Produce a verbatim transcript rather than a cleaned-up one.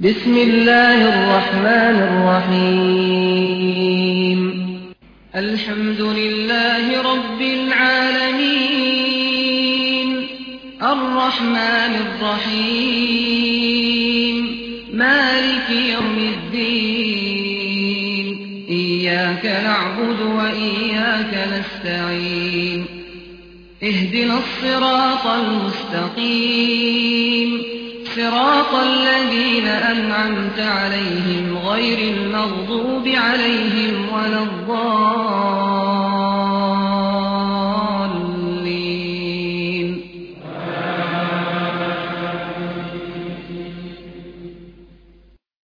بسم الله الرحمن الرحيم الحمد لله رب العالمين الرحمن الرحيم مالك يوم الدين إياك نعبد وإياك نستعين اهدنا الصراط المستقيم صراط الذين أنعمت عليهم غير المغضوب عليهم ولا الضالين